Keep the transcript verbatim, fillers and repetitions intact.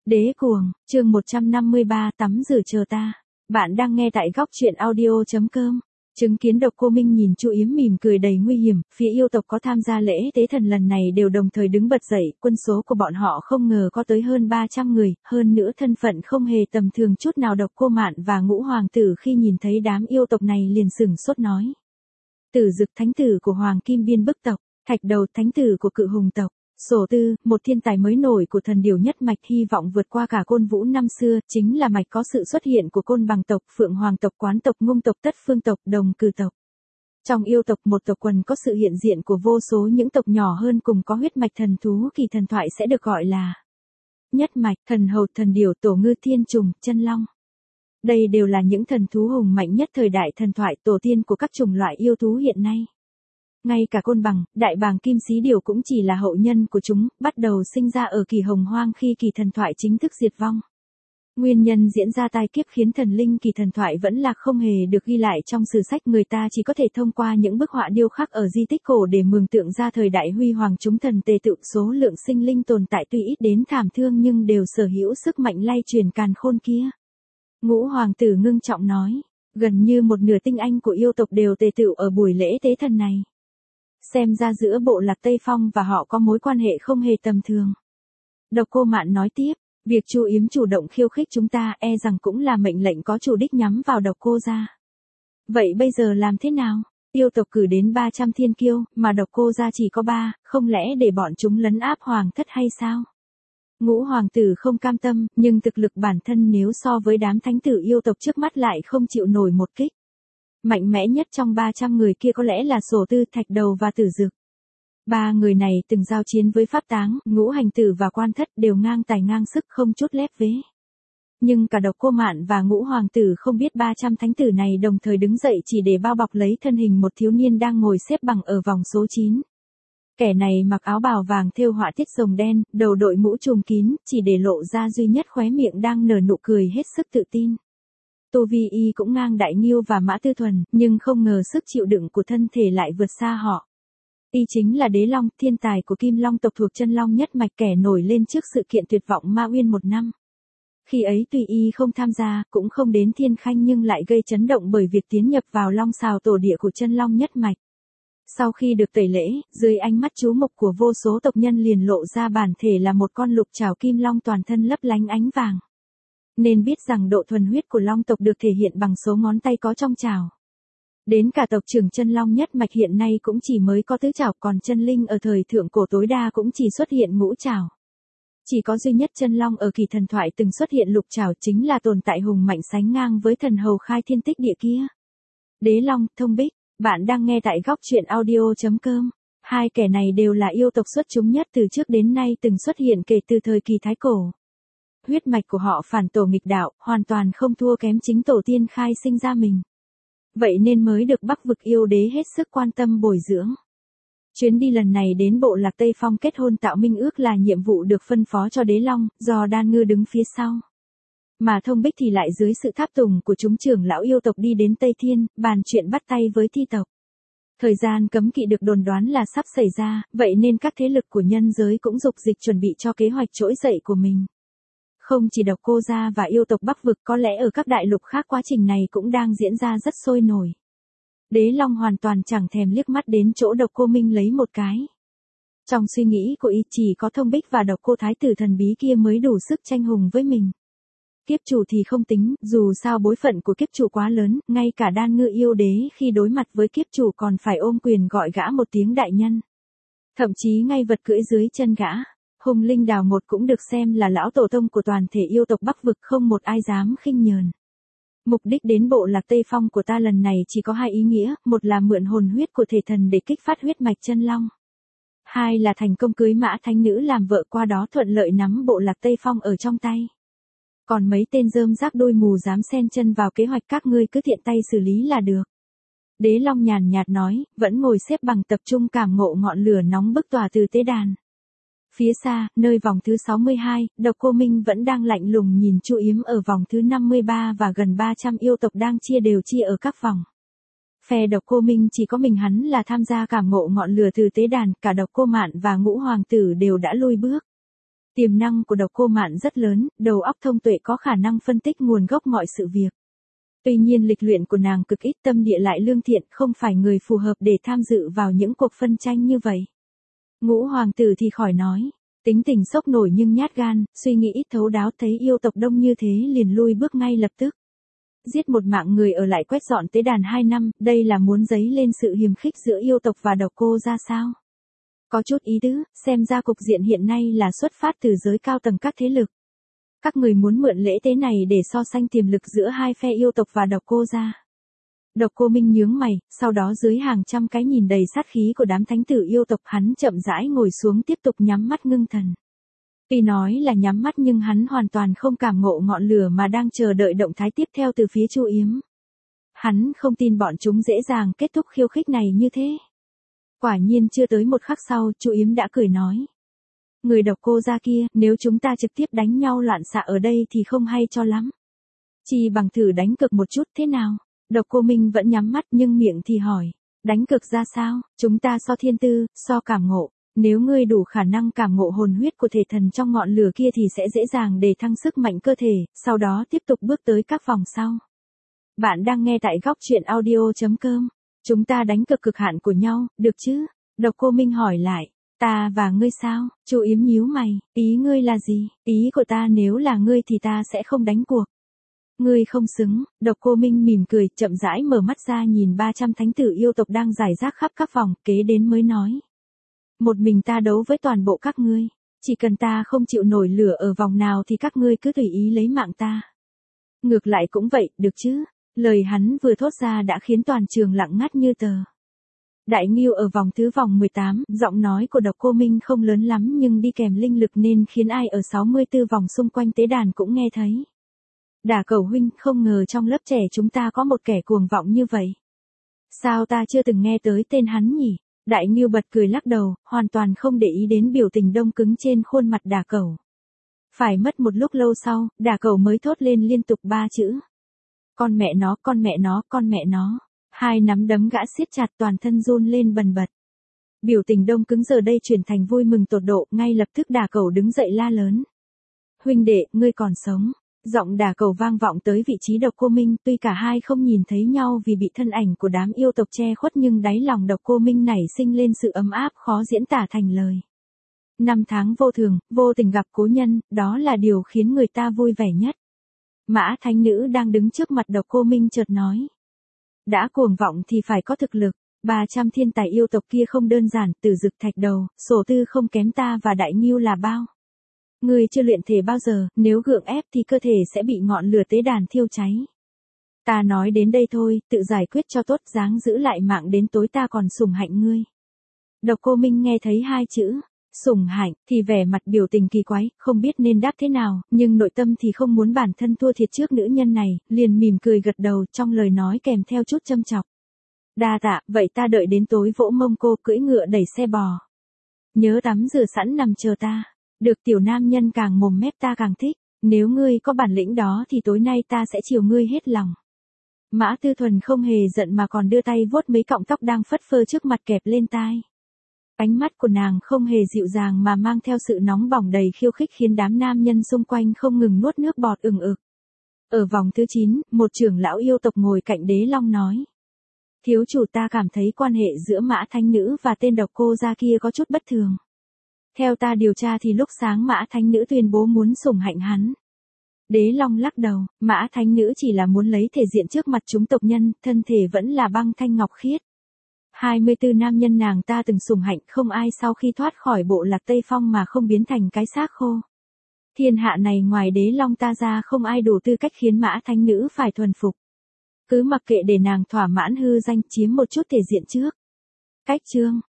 Đế cuồng, chương một trăm năm mươi ba tắm rửa chờ ta. Bạn đang nghe tại góc truyện audio.com. Chứng kiến Độc Cô Minh nhìn Chu Yếm mỉm cười đầy nguy hiểm, phía yêu tộc có tham gia lễ tế thần lần này đều đồng thời đứng bật dậy, quân số của bọn họ không ngờ có tới hơn ba trăm người, hơn nữa thân phận không hề tầm thường chút nào. Độc Cô Mạn và Ngũ Hoàng tử khi nhìn thấy đám yêu tộc này liền sửng sốt nói. Tử Dực thánh tử của Hoàng Kim Biên Bức tộc, Thạch Đầu thánh tử của Cự Hùng tộc. Sổ Tư, một thiên tài mới nổi của thần điểu nhất mạch hy vọng vượt qua cả Côn Vũ năm xưa, chính là mạch có sự xuất hiện của Côn Bằng tộc, Phượng Hoàng tộc, Quán tộc, Ngung tộc, Tất Phương tộc, Đồng Cừ tộc. Trong yêu tộc một tộc quần có sự hiện diện của vô số những tộc nhỏ hơn cùng có huyết mạch thần thú kỳ thần thoại sẽ được gọi là nhất mạch, thần hầu, thần điểu, tổ ngư, thiên trùng, chân long. Đây đều là những thần thú hùng mạnh nhất thời đại thần thoại, tổ tiên của các chủng loại yêu thú hiện nay. Ngay cả Côn Bằng, Đại Bàng, Kim Xí Điểu cũng chỉ là hậu nhân của chúng, bắt đầu sinh ra ở kỳ Hồng Hoang khi kỳ thần thoại chính thức diệt vong. Nguyên nhân diễn ra tai kiếp khiến thần linh kỳ thần thoại vẫn là không hề được ghi lại trong sử sách, người ta chỉ có thể thông qua những bức họa điêu khắc ở di tích cổ để mường tượng ra thời đại huy hoàng chúng thần tề tựu. Số lượng sinh linh tồn tại tuy ít đến thảm thương nhưng đều sở hữu sức mạnh lay truyền càn khôn kia. Ngũ Hoàng tử ngưng trọng nói, gần như một nửa tinh anh của yêu tộc đều tề tựu ở buổi lễ tế thần này. Xem ra giữa bộ lạc Tây Phong và họ có mối quan hệ không hề tầm thường. Độc Cô Mạn nói tiếp, việc Chu Yếm chủ động khiêu khích chúng ta e rằng cũng là mệnh lệnh có chủ đích nhắm vào Độc Cô gia. Vậy bây giờ làm thế nào? Yêu tộc cử đến ba trăm thiên kiêu, mà Độc Cô gia chỉ có ba, không lẽ để bọn chúng lấn áp hoàng thất hay sao? Ngũ Hoàng tử không cam tâm, nhưng thực lực bản thân nếu so với đám thánh tử yêu tộc trước mắt lại không chịu nổi một kích. Mạnh mẽ nhất trong ba trăm người kia có lẽ là Sổ Tư, Thạch Đầu và Tử Dực. Ba người này từng giao chiến với Pháp Táng, Ngũ Hành Tử và Quan Thất, đều ngang tài ngang sức không chút lép vế. Nhưng cả Độc Cô Mạn và Ngũ Hoàng tử không biết ba trăm thánh tử này đồng thời đứng dậy chỉ để bao bọc lấy thân hình một thiếu niên đang ngồi xếp bằng ở vòng số chín. Kẻ này mặc áo bào vàng thêu họa tiết rồng đen, đầu đội mũ trùm kín, chỉ để lộ ra duy nhất khóe miệng đang nở nụ cười hết sức tự tin. Tu vi y cũng ngang Đại Ngưu và Mã Tư Thuần, nhưng không ngờ sức chịu đựng của thân thể lại vượt xa họ. Y chính là Đế Long, thiên tài của Kim Long tộc thuộc Chân Long nhất mạch, kẻ nổi lên trước sự kiện tuyệt vọng Ma Uyên một năm. Khi ấy tuy y không tham gia, cũng không đến Thiên Khanh nhưng lại gây chấn động bởi việc tiến nhập vào Long Sào tổ địa của Chân Long nhất mạch. Sau khi được tẩy lễ, dưới ánh mắt chú mục của vô số tộc nhân liền lộ ra bản thể là một con lục trảo kim long toàn thân lấp lánh ánh vàng. Nên biết rằng độ thuần huyết của long tộc được thể hiện bằng số ngón tay có trong trảo. Đến cả tộc trưởng Chân Long nhất mạch hiện nay cũng chỉ mới có tứ trảo, còn chân linh ở thời thượng cổ tối đa cũng chỉ xuất hiện ngũ trảo. Chỉ có duy nhất Chân Long ở kỳ thần thoại từng xuất hiện lục trảo, chính là tồn tại hùng mạnh sánh ngang với thần hầu khai thiên tích địa kia. Đế Long, Thông Bích, bạn đang nghe tại góc truyện audio.com. Hai kẻ này đều là yêu tộc xuất chúng nhất từ trước đến nay từng xuất hiện kể từ thời kỳ Thái Cổ. Huyết mạch của họ phản tổ nghịch đạo, hoàn toàn không thua kém chính tổ tiên khai sinh ra mình. Vậy nên mới được Bắc vực yêu đế hết sức quan tâm bồi dưỡng. Chuyến đi lần này đến bộ lạc Tây Phong kết hôn tạo minh ước là nhiệm vụ được phân phó cho Đế Long, do Đan Ngư đứng phía sau. Mà Thông Bích thì lại dưới sự tháp tùng của chúng trưởng lão yêu tộc đi đến Tây Thiên, bàn chuyện bắt tay với thi tộc. Thời gian cấm kỵ được đồn đoán là sắp xảy ra, vậy nên các thế lực của nhân giới cũng dục dịch chuẩn bị cho kế hoạch trỗi dậy của mình. Không chỉ Độc Cô gia và yêu tộc Bắc vực, có lẽ ở các đại lục khác quá trình này cũng đang diễn ra rất sôi nổi. Đế Long hoàn toàn chẳng thèm liếc mắt đến chỗ Độc Cô Minh lấy một cái. Trong suy nghĩ của y chỉ có Thông Bích và Độc Cô thái tử thần bí kia mới đủ sức tranh hùng với mình. Kiếp chủ thì không tính, dù sao bối phận của kiếp chủ quá lớn, ngay cả Đan Ngư yêu đế khi đối mặt với kiếp chủ còn phải ôm quyền gọi gã một tiếng đại nhân. Thậm chí ngay vật cưỡi dưới chân gã. Hùng Linh Đào Ngột cũng được xem là lão tổ tông của toàn thể yêu tộc Bắc vực, không một ai dám khinh nhờn. Mục đích đến bộ lạc Tây Phong của ta lần này chỉ có hai ý nghĩa, một là mượn hồn huyết của thể thần để kích phát huyết mạch Chân Long. Hai là thành công cưới Mã Thánh Nữ làm vợ, qua đó thuận lợi nắm bộ lạc Tây Phong ở trong tay. Còn mấy tên rơm rác đôi mù dám xen chân vào kế hoạch các ngươi cứ tiện tay xử lý là được. Đế Long nhàn nhạt nói, vẫn ngồi xếp bằng tập trung cảm ngộ ngọn lửa nóng bức tỏa từ tế đàn. Phía xa, nơi vòng thứ sáu mươi hai, Độc Cô Minh vẫn đang lạnh lùng nhìn Chu Yếm ở vòng thứ năm mươi ba và gần ba trăm yêu tộc đang chia đều chia ở các vòng. Phe Độc Cô Minh chỉ có mình hắn là tham gia cảm ngộ ngọn lửa từ tế đàn, cả Độc Cô Mạn và Ngũ Hoàng tử đều đã lui bước. Tiềm năng của Độc Cô Mạn rất lớn, đầu óc thông tuệ có khả năng phân tích nguồn gốc mọi sự việc. Tuy nhiên lịch luyện của nàng cực ít, tâm địa lại lương thiện, không phải người phù hợp để tham dự vào những cuộc phân tranh như vậy. Ngũ hoàng tử thì khỏi nói, tính tình sốc nổi nhưng nhát gan, suy nghĩ ít thấu đáo, thấy yêu tộc đông như thế liền lui bước ngay lập tức. Giết một mạng người ở lại quét dọn tế đàn hai năm, đây là muốn dấy lên sự hiềm khích giữa yêu tộc và Độc Cô ra sao? Có chút ý tứ, xem ra cục diện hiện nay là xuất phát từ giới cao tầng các thế lực. Các người muốn mượn lễ tế này để so sánh tiềm lực giữa hai phe yêu tộc và Độc Cô ra. Độc Cô Minh nhướng mày, sau đó dưới hàng trăm cái nhìn đầy sát khí của đám thánh tử yêu tộc, hắn chậm rãi ngồi xuống tiếp tục nhắm mắt ngưng thần. Tuy nói là nhắm mắt nhưng hắn hoàn toàn không cảm ngộ ngọn lửa mà đang chờ đợi động thái tiếp theo từ phía Chu Yếm. Hắn không tin bọn chúng dễ dàng kết thúc khiêu khích này như thế. Quả nhiên chưa tới một khắc sau, Chu Yếm đã cười nói. Người Độc Cô ra kia, nếu chúng ta trực tiếp đánh nhau loạn xạ ở đây thì không hay cho lắm. Chỉ bằng thử đánh cực một chút thế nào? Độc Cô Minh vẫn nhắm mắt nhưng miệng thì hỏi. Đánh cực ra sao? Chúng ta so thiên tư, so cảm ngộ. Nếu ngươi đủ khả năng cảm ngộ hồn huyết của thể thần trong ngọn lửa kia thì sẽ dễ dàng để thăng sức mạnh cơ thể, sau đó tiếp tục bước tới các vòng sau. Bạn đang nghe tại góc truyện audio chấm com. Chúng ta đánh cực cực hạn của nhau, được chứ? Độc Cô Minh hỏi lại. Ta và ngươi sao? Chu Yếm nhíu mày, ý ngươi là gì? Ý của ta nếu là ngươi thì ta sẽ không đánh cuộc. Ngươi không xứng. Độc Cô Minh mỉm cười, chậm rãi mở mắt ra nhìn ba trăm thánh tử yêu tộc đang rải rác khắp các vòng, kế đến mới nói. Một mình ta đấu với toàn bộ các ngươi. Chỉ cần ta không chịu nổi lửa ở vòng nào thì các ngươi cứ tùy ý lấy mạng ta. Ngược lại cũng vậy, được chứ? Lời hắn vừa thốt ra đã khiến toàn trường lặng ngắt như tờ. Đại Ngưu ở vòng thứ vòng mười tám, giọng nói của Độc Cô Minh không lớn lắm nhưng đi kèm linh lực nên khiến ai ở sáu mươi tư vòng xung quanh tế đàn cũng nghe thấy. Đả Cẩu huynh, không ngờ trong lớp trẻ chúng ta có một kẻ cuồng vọng như vậy. Sao ta chưa từng nghe tới tên hắn nhỉ? Đại Ngưu bật cười lắc đầu, hoàn toàn không để ý đến biểu tình đông cứng trên khuôn mặt Đả Cẩu. Phải mất một lúc lâu sau, Đả Cẩu mới thốt lên liên tục ba chữ. Con mẹ nó, con mẹ nó, con mẹ nó. Hai nắm đấm gã siết chặt, toàn thân run lên bần bật. Biểu tình đông cứng giờ đây chuyển thành vui mừng tột độ, ngay lập tức Đả Cẩu đứng dậy la lớn. Huynh đệ, ngươi còn sống. Giọng Đả Cẩu vang vọng tới vị trí Độc Cô Minh, tuy cả hai không nhìn thấy nhau vì bị thân ảnh của đám yêu tộc che khuất nhưng đáy lòng Độc Cô Minh nảy sinh lên sự ấm áp khó diễn tả thành lời. Năm tháng vô thường, vô tình gặp cố nhân, đó là điều khiến người ta vui vẻ nhất. Mã Thánh Nữ đang đứng trước mặt Độc Cô Minh chợt nói. Đã cuồng vọng thì phải có thực lực, ba trăm thiên tài yêu tộc kia không đơn giản, Tử Dực Thạch Đầu, Sổ Tư không kém ta và Đại Ngưu là bao. Ngươi chưa luyện thể bao giờ, nếu gượng ép thì cơ thể sẽ bị ngọn lửa tế đàn thiêu cháy. Ta nói đến đây thôi, tự giải quyết cho tốt, dáng giữ lại mạng đến tối ta còn sủng hạnh ngươi. Độc Cô Minh nghe thấy hai chữ, sủng hạnh, thì vẻ mặt biểu tình kỳ quái, không biết nên đáp thế nào, nhưng nội tâm thì không muốn bản thân thua thiệt trước nữ nhân này, liền mỉm cười gật đầu, trong lời nói kèm theo chút châm chọc. Đa tạ, vậy ta đợi đến tối vỗ mông cô cưỡi ngựa đẩy xe bò. Nhớ tắm rửa sẵn nằm chờ ta. Được, tiểu nam nhân càng mồm mép ta càng thích, nếu ngươi có bản lĩnh đó thì tối nay ta sẽ chiều ngươi hết lòng. Mã Tư Thuần không hề giận mà còn đưa tay vuốt mấy cọng tóc đang phất phơ trước mặt kẹp lên tai. Ánh mắt của nàng không hề dịu dàng mà mang theo sự nóng bỏng đầy khiêu khích khiến đám nam nhân xung quanh không ngừng nuốt nước bọt ừng ực. Ở vòng thứ chín, một trưởng lão yêu tộc ngồi cạnh Đế Long nói. Thiếu chủ, ta cảm thấy quan hệ giữa Mã Thánh Nữ và tên Độc Cô gia kia có chút bất thường. Theo ta điều tra thì lúc sáng Mã Thánh Nữ tuyên bố muốn sủng hạnh hắn. Đế Long lắc đầu, Mã Thánh Nữ chỉ là muốn lấy thể diện trước mặt chúng tộc nhân, thân thể vẫn là băng thanh ngọc khiết. hai mươi tư nam nhân nàng ta từng sủng hạnh, không ai sau khi thoát khỏi bộ lạc Tây Phong mà không biến thành cái xác khô. Thiên hạ này ngoài Đế Long ta ra không ai đủ tư cách khiến Mã Thánh Nữ phải thuần phục. Cứ mặc kệ để nàng thỏa mãn hư danh, chiếm một chút thể diện trước. Cách chương